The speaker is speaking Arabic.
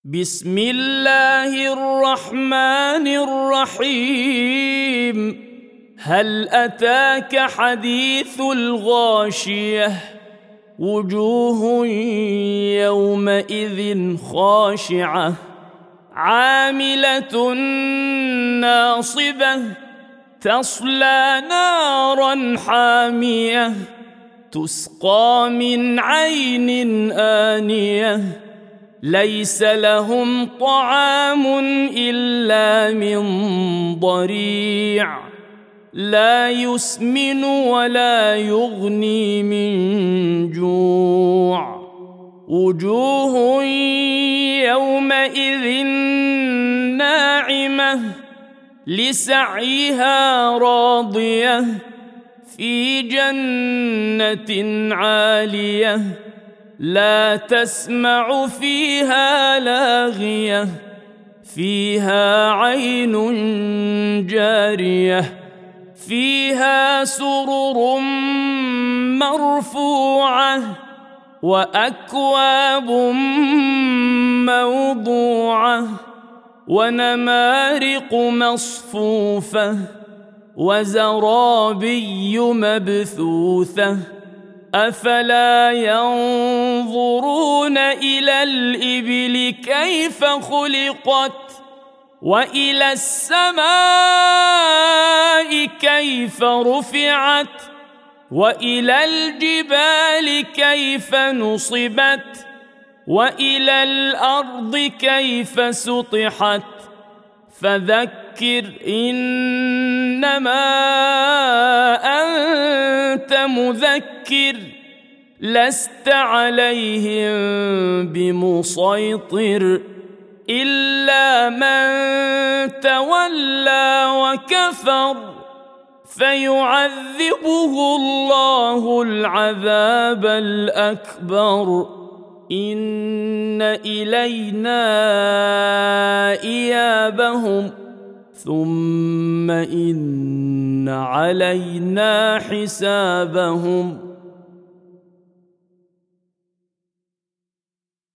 بسم الله الرحمن الرحيم. هل أتاك حديث الغاشية؟ وجوه يومئذ خاشعة عاملة ناصبة تصلى نارا حامية تسقى من عين آنية ليس لهم طعام إلا من ضريع لا يسمن ولا يغني من جوع. وجوه يومئذ ناعمة لسعيها راضية في جنة عالية لا تسمع فيها لاغية فيها عين جارية فيها سرر مرفوعة وأكواب موضوعة ونمارق مصفوفة وزرابي مبثوثة أفلا ينظرون إلى الإبل كيف خلقت وإلى السماء كيف رفعت وإلى الجبال كيف نصبت وإلى الأرض كيف سطحت فذكر إنما أنت مذكر لست عليهم بمسيطر إلا من تولى وكفر فيعذبه الله العذاب الأكبر إن إلينا إيابهم ثم إن علينا حسابهم